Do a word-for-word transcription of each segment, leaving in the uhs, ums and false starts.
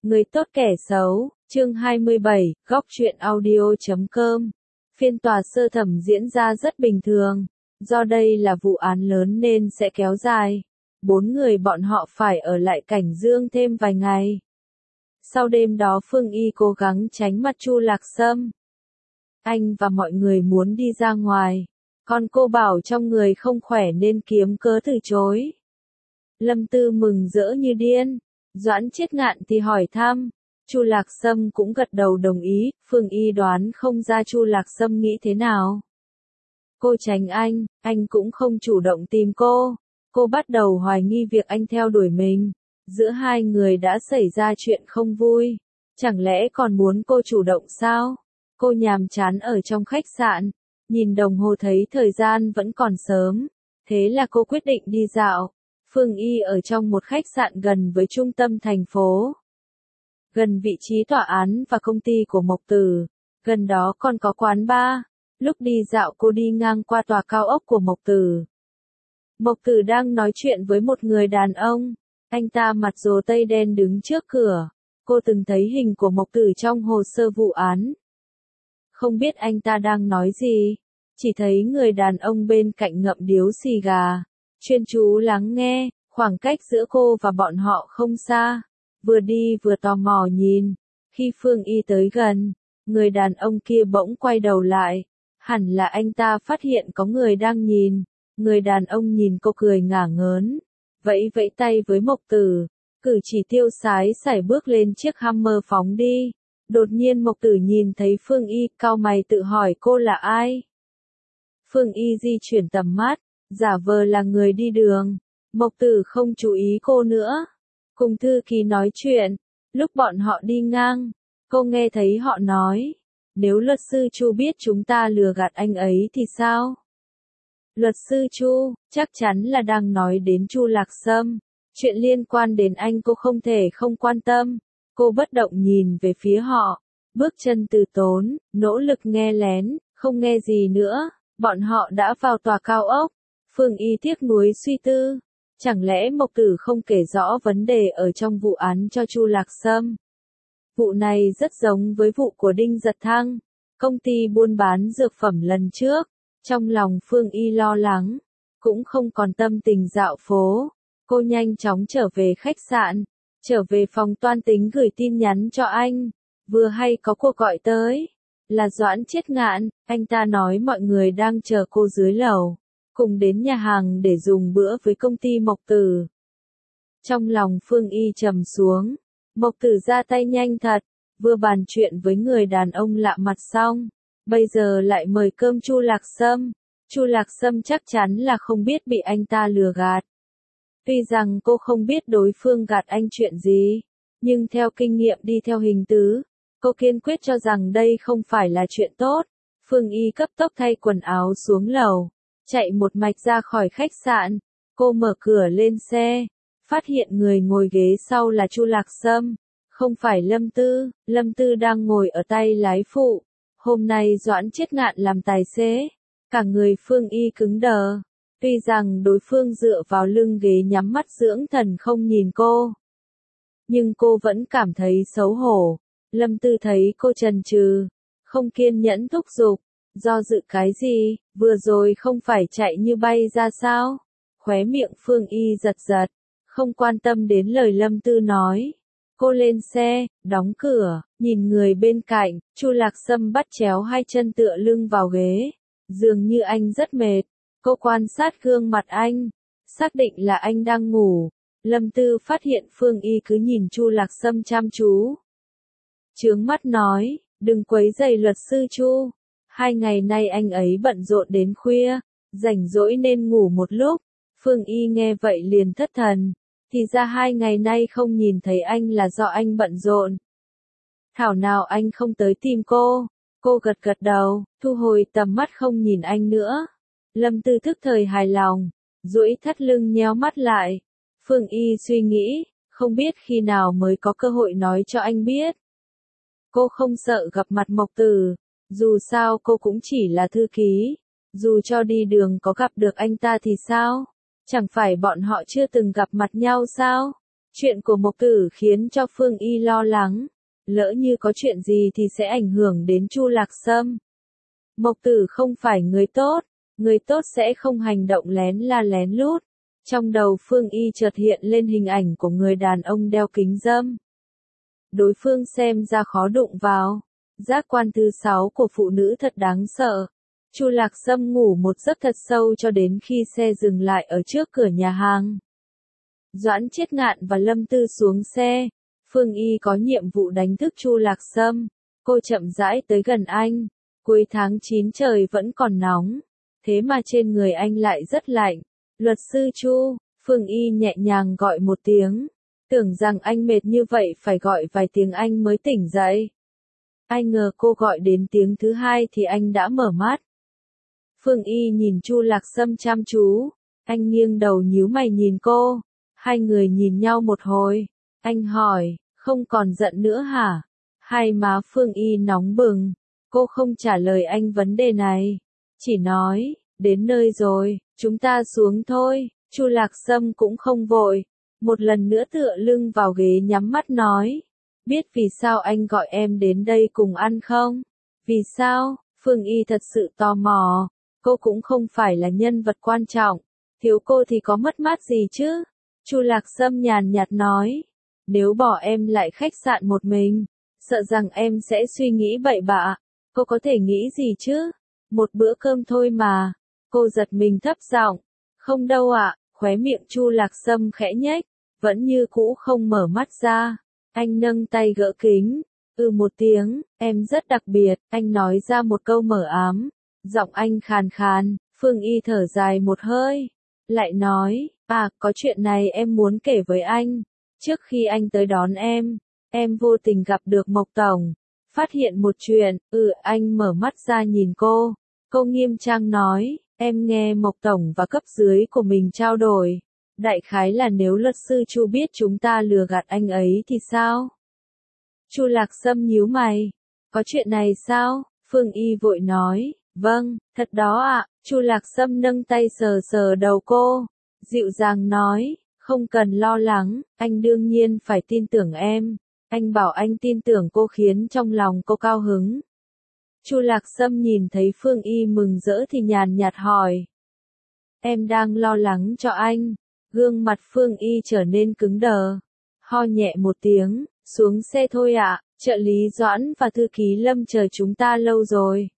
Người tốt kẻ xấu, chương hai mươi bảy, góc truyện audio chấm com. Phiên tòa sơ thẩm diễn ra rất bình thường. Do đây là vụ án lớn nên sẽ kéo dài. Bốn người bọn họ phải ở lại Cảnh Dương thêm vài ngày. Sau đêm đó Phương Y cố gắng tránh mặt Chu Lạc Sâm. Anh và mọi người muốn đi ra ngoài. Còn cô bảo trong người không khỏe nên kiếm cớ từ chối. Lâm Tư mừng rỡ như điên. Doãn Chết Ngạn thì hỏi thăm. Chu Lạc Sâm cũng gật đầu đồng ý. Phương Y đoán không ra Chu Lạc Sâm nghĩ thế nào. Cô tránh anh, anh cũng không chủ động tìm cô. Cô bắt đầu hoài nghi việc anh theo đuổi mình. Giữa hai người đã xảy ra chuyện không vui. Chẳng lẽ còn muốn cô chủ động sao? Cô nhàm chán ở trong khách sạn. Nhìn đồng hồ thấy thời gian vẫn còn sớm. Thế là cô quyết định đi dạo. Phương Y ở trong một khách sạn gần với trung tâm thành phố. Gần vị trí tòa án và công ty của Mộc Tử. Gần đó còn có quán bar. Lúc đi dạo cô đi ngang qua tòa cao ốc của Mộc Tử. Mộc Tử đang nói chuyện với một người đàn ông. Anh ta mặc rồ tây đen đứng trước cửa. Cô từng thấy hình của Mộc Tử trong hồ sơ vụ án. Không biết anh ta đang nói gì. Chỉ thấy người đàn ông bên cạnh ngậm điếu xì gà. Chuyên chú lắng nghe, khoảng cách giữa cô và bọn họ không xa. Vừa đi vừa tò mò nhìn. Khi Phương Y tới gần, người đàn ông kia bỗng quay đầu lại. Hẳn là anh ta phát hiện có người đang nhìn. Người đàn ông nhìn cô cười ngả ngớn. Vẫy vẫy tay với Mộc Tử. Cử chỉ tiêu sái sải bước lên chiếc Hummer phóng đi. Đột nhiên Mộc Tử nhìn thấy Phương Y, cau mày tự hỏi cô là ai. Phương Y di chuyển tầm mắt. Giả vờ là người đi đường. Mộc Tử không chú ý cô nữa. Cùng thư ký nói chuyện. Lúc bọn họ đi ngang, cô nghe thấy họ nói. Nếu luật sư Chu biết chúng ta lừa gạt anh ấy thì sao? Luật sư Chu, chắc chắn là đang nói đến Chu Lạc Sâm. Chuyện liên quan đến anh cô không thể không quan tâm. Cô bất động nhìn về phía họ. Bước chân từ tốn, nỗ lực nghe lén, không nghe gì nữa. Bọn họ đã vào tòa cao ốc. Phương Y tiếc nuối suy tư. Chẳng lẽ Mộc Tử không kể rõ vấn đề ở trong vụ án cho Chu Lạc Sâm? Vụ này rất giống với vụ của Đinh Giật Thăng, công ty buôn bán dược phẩm lần trước. Trong lòng Phương Y lo lắng, cũng không còn tâm tình dạo phố. Cô nhanh chóng trở về khách sạn, trở về phòng toan tính gửi tin nhắn cho anh. Vừa hay có cuộc gọi tới, là Doãn Chết Ngạn, anh ta nói mọi người đang chờ cô dưới lầu. Cùng đến nhà hàng để dùng bữa với công ty Mộc Tử. Trong lòng Phương Y trầm xuống. Mộc Tử ra tay nhanh thật. Vừa bàn chuyện với người đàn ông lạ mặt xong. Bây giờ lại mời cơm Chu Lạc Sâm. Chu Lạc Sâm chắc chắn là không biết bị anh ta lừa gạt. Tuy rằng cô không biết đối phương gạt anh chuyện gì. Nhưng theo kinh nghiệm đi theo hình tứ. Cô kiên quyết cho rằng đây không phải là chuyện tốt. Phương Y cấp tốc thay quần áo xuống lầu. Chạy một mạch ra khỏi khách sạn. Cô mở cửa lên xe. Phát hiện người ngồi ghế sau là Chu Lạc Sâm. Không phải Lâm Tư. Lâm Tư đang ngồi ở tay lái phụ. Hôm nay Doãn Chết Ngạn làm tài xế. Cả người Phương Y cứng đờ. Tuy rằng đối phương dựa vào lưng ghế nhắm mắt dưỡng thần không nhìn cô. Nhưng cô vẫn cảm thấy xấu hổ. Lâm Tư thấy cô chần chừ. Không kiên nhẫn thúc giục. Do dự cái gì, vừa rồi không phải chạy như bay ra sao? Khóe miệng Phương Y giật giật, không quan tâm đến lời Lâm Tư nói. Cô lên xe, đóng cửa, nhìn người bên cạnh, Chu Lạc Sâm bắt chéo hai chân tựa lưng vào ghế. Dường như anh rất mệt. Cô quan sát gương mặt anh, xác định là anh đang ngủ. Lâm Tư phát hiện Phương Y cứ nhìn Chu Lạc Sâm chăm chú. Chướng mắt nói, đừng quấy rầy luật sư Chu. Hai ngày nay anh ấy bận rộn đến khuya, rảnh rỗi nên ngủ một lúc. Phương Y nghe vậy liền thất thần. Thì ra hai ngày nay không nhìn thấy anh là do anh bận rộn. Thảo nào anh không tới tìm cô. Cô gật gật đầu, thu hồi tầm mắt không nhìn anh nữa. Lâm Tư thức thời hài lòng, duỗi thắt lưng nhéo mắt lại. Phương Y suy nghĩ, không biết khi nào mới có cơ hội nói cho anh biết. Cô không sợ gặp mặt Mộc Tử. Dù sao cô cũng chỉ là thư ký. Dù cho đi đường có gặp được anh ta thì sao? Chẳng phải bọn họ chưa từng gặp mặt nhau sao? Chuyện của Mộc Tử khiến cho Phương Y lo lắng, lỡ như có chuyện gì thì sẽ ảnh hưởng đến Chu Lạc Sâm. Mộc Tử không phải người tốt, người tốt sẽ không hành động lén la lén lút. Trong đầu Phương Y chợt hiện lên hình ảnh của người đàn ông đeo kính râm. Đối phương xem ra khó đụng vào. Giác quan thứ sáu của phụ nữ thật đáng sợ. Chu Lạc Sâm ngủ một giấc thật sâu cho đến khi xe dừng lại ở trước cửa nhà hàng. Doãn Chiết Ngạn và Lâm Tư xuống xe. Phương Y có nhiệm vụ đánh thức Chu Lạc Sâm. Cô chậm rãi tới gần anh. Cuối tháng chín trời vẫn còn nóng. Thế mà trên người anh lại rất lạnh. Luật sư Chu, Phương Y nhẹ nhàng gọi một tiếng. Tưởng rằng anh mệt như vậy phải gọi vài tiếng anh mới tỉnh dậy. Ai ngờ cô gọi đến tiếng thứ hai thì anh đã mở mắt. Phương Y nhìn Chu Lạc Sâm chăm chú. Anh nghiêng đầu nhíu mày nhìn cô. Hai người nhìn nhau một hồi. Anh hỏi, không còn giận nữa hả? Hai má Phương Y nóng bừng. Cô không trả lời anh vấn đề này. Chỉ nói, đến nơi rồi, chúng ta xuống thôi. Chu Lạc Sâm cũng không vội. Một lần nữa tựa lưng vào ghế nhắm mắt nói. Biết vì sao anh gọi em đến đây cùng ăn không? Vì sao? Phương Y thật sự tò mò. Cô cũng không phải là nhân vật quan trọng. Thiếu cô thì có mất mát gì chứ? Chu Lạc Sâm nhàn nhạt nói. Nếu bỏ em lại khách sạn một mình, sợ rằng em sẽ suy nghĩ bậy bạ. Cô có thể nghĩ gì chứ? Một bữa cơm thôi mà. Cô giật mình thấp giọng. Không đâu ạ, khóe miệng Chu Lạc Sâm khẽ nhếch, vẫn như cũ không mở mắt ra. Anh nâng tay gỡ kính. Ừ một tiếng, em rất đặc biệt, anh nói ra một câu mở ám. Giọng anh khàn khàn, Phương Y thở dài một hơi. Lại nói, à, có chuyện này em muốn kể với anh. Trước khi anh tới đón em, em vô tình gặp được Mộc Tổng. Phát hiện một chuyện, ừ anh mở mắt ra nhìn cô. Cô nghiêm trang nói, em nghe Mộc Tổng và cấp dưới của mình trao đổi. Đại khái là nếu luật sư Chu biết chúng ta lừa gạt anh ấy thì sao? Chu Lạc Sâm nhíu mày. Có chuyện này sao? Phương Y vội nói, vâng, thật đó ạ. Chu Lạc Sâm nâng tay sờ sờ đầu cô. Dịu dàng nói, không cần lo lắng, anh đương nhiên phải tin tưởng em. Anh bảo anh tin tưởng cô khiến trong lòng cô cao hứng. Chu Lạc Sâm nhìn thấy Phương Y mừng rỡ thì nhàn nhạt hỏi. Em đang lo lắng cho anh. Gương mặt Phương Y trở nên cứng đờ. Ho nhẹ một tiếng, xuống xe thôi ạ, trợ lý Doãn và thư ký Lâm chờ chúng ta lâu rồi.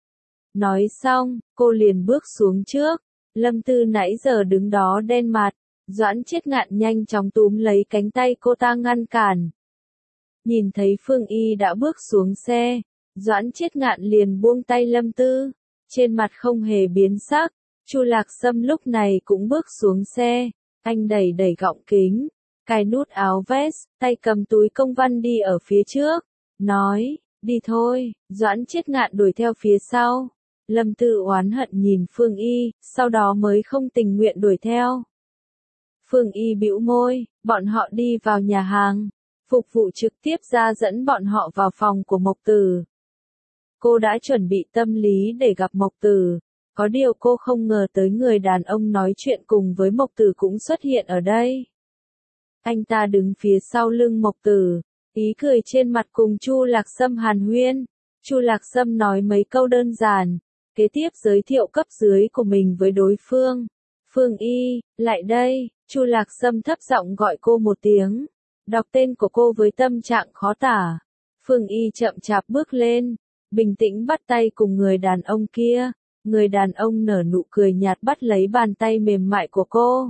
Nói xong, cô liền bước xuống trước. Lâm Tư nãy giờ đứng đó đen mặt. Doãn Chiết Ngạn nhanh chóng túm lấy cánh tay cô ta ngăn cản. Nhìn thấy Phương Y đã bước xuống xe, Doãn Chiết Ngạn liền buông tay Lâm Tư, trên mặt không hề biến sắc. Chu Lạc Sâm lúc này cũng bước xuống xe, anh đẩy đẩy gọng kính, cài nút áo vest, tay cầm túi công văn đi ở phía trước, nói, đi thôi. Doãn Chiết Ngạn đuổi theo phía sau. Lâm Tư oán hận nhìn Phương Y, sau đó mới không tình nguyện đuổi theo. Phương Y bĩu môi, bọn họ đi vào nhà hàng. Phục vụ trực tiếp ra dẫn bọn họ vào phòng của Mộc Tử. Cô đã chuẩn bị tâm lý để gặp Mộc Tử. Có điều cô không ngờ tới người đàn ông nói chuyện cùng với Mộc Tử cũng xuất hiện ở đây. Anh ta đứng phía sau lưng Mộc Tử, ý cười trên mặt cùng Chu Lạc Sâm hàn huyên. Chu Lạc Sâm nói mấy câu đơn giản, kế tiếp giới thiệu cấp dưới của mình với đối phương. Phương Y, lại đây. Chu Lạc Sâm thấp giọng gọi cô một tiếng. Đọc tên của cô với tâm trạng khó tả. Phương Y chậm chạp bước lên, bình tĩnh bắt tay cùng người đàn ông kia. Người đàn ông nở nụ cười nhạt bắt lấy bàn tay mềm mại của cô.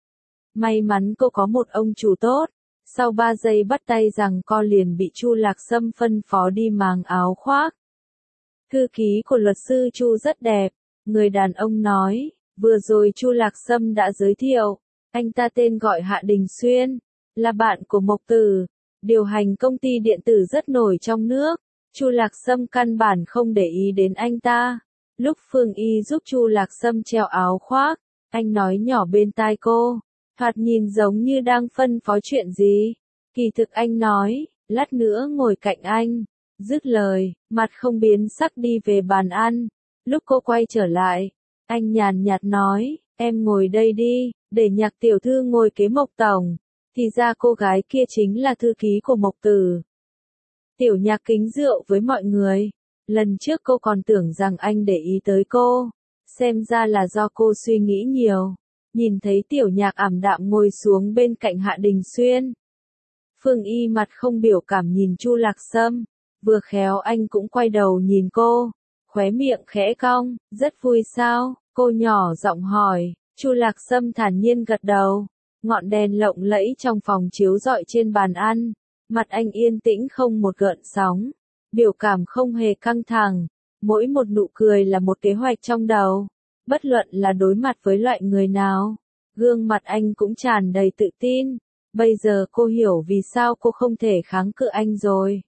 May mắn cô có một ông chủ tốt. Sau ba giây bắt tay rằng co liền bị Chu Lạc Sâm phân phó đi mang áo khoác. Thư ký của luật sư Chu rất đẹp. Người đàn ông nói, vừa rồi Chu Lạc Sâm đã giới thiệu. Anh ta tên gọi Hạ Đình Xuyên, là bạn của Mộc Tử, điều hành công ty điện tử rất nổi trong nước. Chu Lạc Sâm căn bản không để ý đến anh ta. Lúc Phương Y giúp Chu Lạc Sâm treo áo khoác, anh nói nhỏ bên tai cô, thoạt nhìn giống như đang phân phó chuyện gì. Kỳ thực anh nói, lát nữa ngồi cạnh anh. Dứt lời, mặt không biến sắc đi về bàn ăn. Lúc cô quay trở lại, anh nhàn nhạt nói, em ngồi đây đi, để Nhạc tiểu thư ngồi kế Mộc Tổng. thì ra cô gái kia chính là thư ký của Mộc Tử. Tiểu Nhạc kính rượu với mọi người. Lần trước cô còn tưởng rằng anh để ý tới cô. Xem ra là do cô suy nghĩ nhiều. Nhìn thấy Tiểu Nhạc ảm đạm ngồi xuống bên cạnh Hạ Đình Xuyên. Phương Y mặt không biểu cảm nhìn Chu Lạc Sâm. Vừa khéo anh cũng quay đầu nhìn cô. Khóe miệng khẽ cong, rất vui sao? Cô nhỏ giọng hỏi. Chu Lạc Sâm thản nhiên gật đầu. Ngọn đèn lộng lẫy trong phòng chiếu rọi trên bàn ăn. Mặt anh yên tĩnh không một gợn sóng. Biểu cảm không hề căng thẳng. Mỗi một nụ cười là một kế hoạch trong đầu. Bất luận là đối mặt với loại người nào. Gương mặt anh cũng tràn đầy tự tin. Bây giờ cô hiểu vì sao cô không thể kháng cự anh rồi.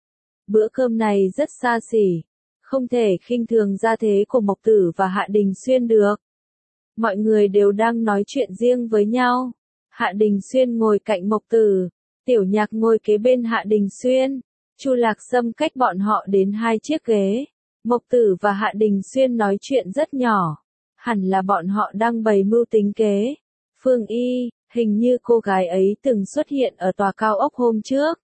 Bữa cơm này rất xa xỉ. Không thể khinh thường gia thế của Mộc Tử và Hạ Đình Xuyên được. Mọi người đều đang nói chuyện riêng với nhau. Hạ Đình Xuyên ngồi cạnh Mộc Tử. Tiểu Nhạc ngồi kế bên Hạ Đình Xuyên. Chu Lạc Sâm cách bọn họ đến hai chiếc ghế. Mộc Tử và Hạ Đình Xuyên nói chuyện rất nhỏ. Hẳn là bọn họ đang bày mưu tính kế. Phương Y, hình như cô gái ấy từng xuất hiện ở tòa cao ốc hôm trước.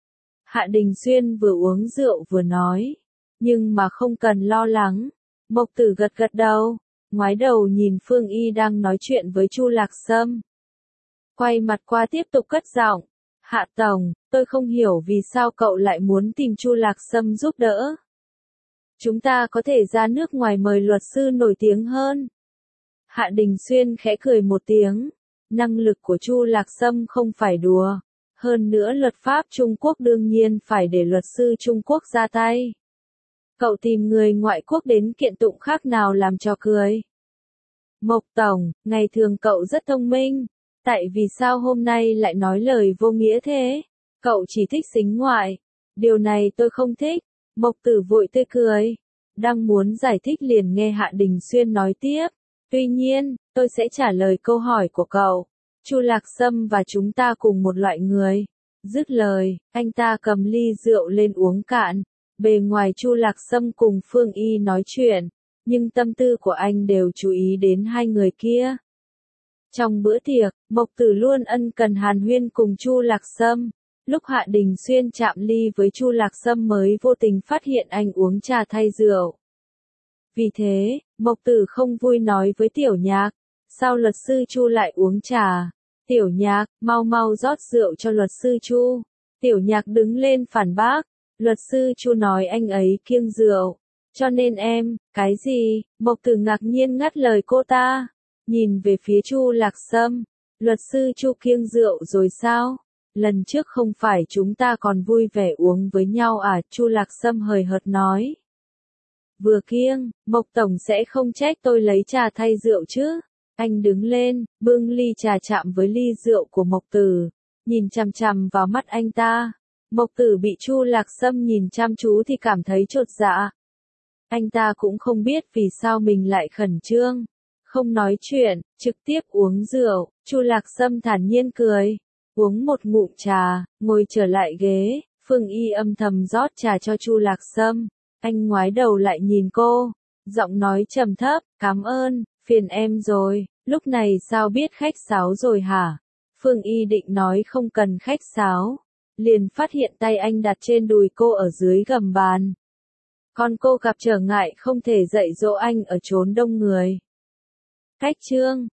Hạ Đình Xuyên vừa uống rượu vừa nói. Nhưng mà không cần lo lắng. Mộc Tử gật gật đầu. Ngoái đầu nhìn Phương Y đang nói chuyện với Chu Lạc Sâm. Quay mặt qua tiếp tục cất giọng. Hạ Tổng, tôi không hiểu vì sao cậu lại muốn tìm Chu Lạc Sâm giúp đỡ. Chúng ta có thể ra nước ngoài mời luật sư nổi tiếng hơn. Hạ Đình Xuyên khẽ cười một tiếng. Năng lực của Chu Lạc Sâm không phải đùa. Hơn nữa luật pháp Trung Quốc đương nhiên phải để luật sư Trung Quốc ra tay. Cậu tìm người ngoại quốc đến kiện tụng khác nào làm trò cười. Mộc Tổng, ngày thường cậu rất thông minh. Tại vì sao hôm nay lại nói lời vô nghĩa thế? Cậu chỉ thích sính ngoại. Điều này tôi không thích. Mộc Tử vội tươi cười. Đang muốn giải thích liền nghe Hạ Đình Xuyên nói tiếp. Tuy nhiên, tôi sẽ trả lời câu hỏi của cậu. Chu Lạc Sâm và chúng ta cùng một loại người. Dứt lời, anh ta cầm ly rượu lên uống cạn. Bề ngoài Chu Lạc Sâm cùng Phương Y nói chuyện, nhưng tâm tư của anh đều chú ý đến hai người kia. Trong bữa tiệc, Mộc Tử luôn ân cần hàn huyên cùng Chu Lạc Sâm. Lúc Hạ Đình Xuyên chạm ly với Chu Lạc Sâm mới vô tình phát hiện anh uống trà thay rượu. Vì thế, Mộc Tử không vui nói với Tiểu Nhạc, sao luật sư Chu lại uống trà? Tiểu Nhạc, mau mau rót rượu cho luật sư Chu. Tiểu Nhạc đứng lên phản bác, luật sư Chu nói anh ấy kiêng rượu, cho nên em, cái gì? Mộc Tử ngạc nhiên ngắt lời cô ta, nhìn về phía Chu Lạc Sâm, luật sư Chu kiêng rượu rồi sao? Lần trước không phải chúng ta còn vui vẻ uống với nhau à? Chu Lạc Sâm hời hợt nói. Vừa kiêng, Mộc Tổng sẽ không trách tôi lấy trà thay rượu chứ? Anh đứng lên, bưng ly trà chạm với ly rượu của Mộc Tử, nhìn chằm chằm vào mắt anh ta. Mộc Tử bị Chu Lạc Sâm nhìn chăm chú thì cảm thấy chột dạ. Anh ta cũng không biết vì sao mình lại khẩn trương. Không nói chuyện, trực tiếp uống rượu. Chu Lạc Sâm thản nhiên cười. Uống một ngụm trà, ngồi trở lại ghế. Phương Y âm thầm rót trà cho Chu Lạc Sâm. Anh ngoái đầu lại nhìn cô. Giọng nói trầm thấp, cảm ơn, phiền em rồi. Lúc này sao biết khách sáo rồi hả? Phương Y định nói không cần khách sáo. Liền phát hiện tay anh đặt trên đùi cô ở dưới gầm bàn. Còn cô gặp trở ngại không thể dạy dỗ anh ở chốn đông người. Cách chương